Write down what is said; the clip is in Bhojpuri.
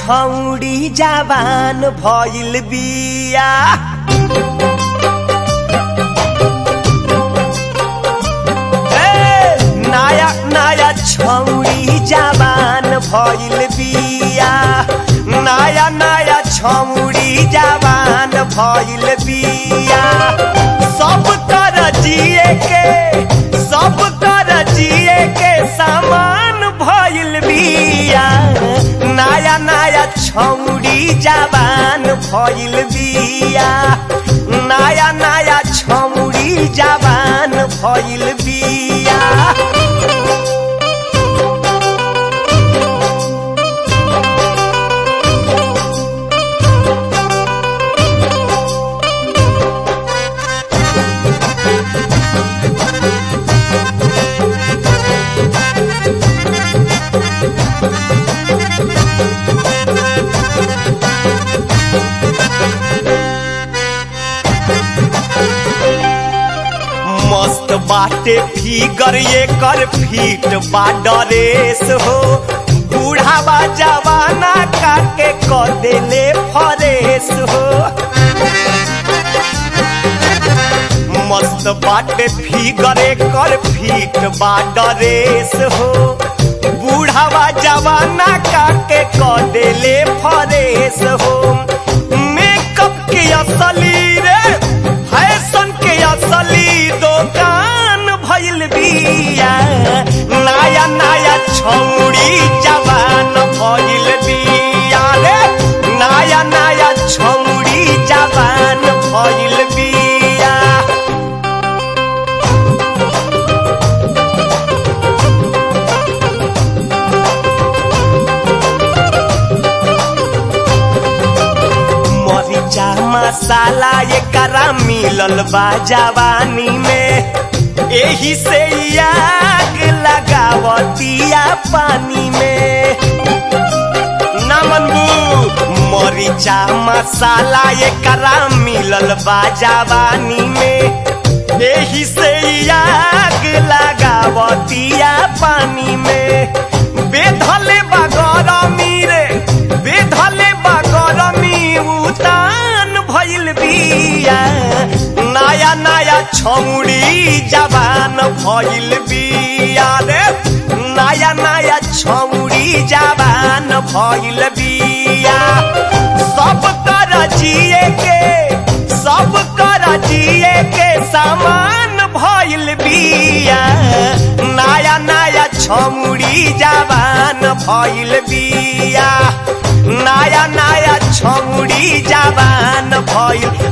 छौड़ी जवान भइल बिया। नया नया छौड़ी जवान भइल बिया। नया नया छौड़ी जवान भइल बिया। सब कर जिए के सामान भइल बिया। नया नया छौड़ी जवान भइल बिया। नया नया छौड़ी जवान भइल बिया। मस्त बाटे फिगर ये कर फीट बा ड्रेस हो। बूढ़ावा जवाना काके कर देले फरेस हो। मस्त बाटे फिगर ये कर फीट बा ड्रेस हो। बूढ़ावा जवाना काके कर देले फरेस हो। मेकअप के असली रे फैशन के असली दुकान भइल बिया। नया नया छौड़ी जवान भइल बिया रे। नया नया छौड़ी जवान भइल बिया। मरीचा मसाला एकरा मिलल बा जवानी में। एही से आग लगावतिया पानी में। ना मनबू मरीचा मसाला एकरा मिलल बा जवानी में। एही से आग लगावतिया पानी में। बेधले बा गरमी रे बेधले बा गरमी उतान भइल बिया। नया नया छौड़ी जवान भइल बिया रे। नया नया छौड़ी जवान भइल बिया। सब कर जिए के सामान भइल बिया। नया नया छौड़ी जवान भइल बिया। नया नया छौड़ी जवान भइल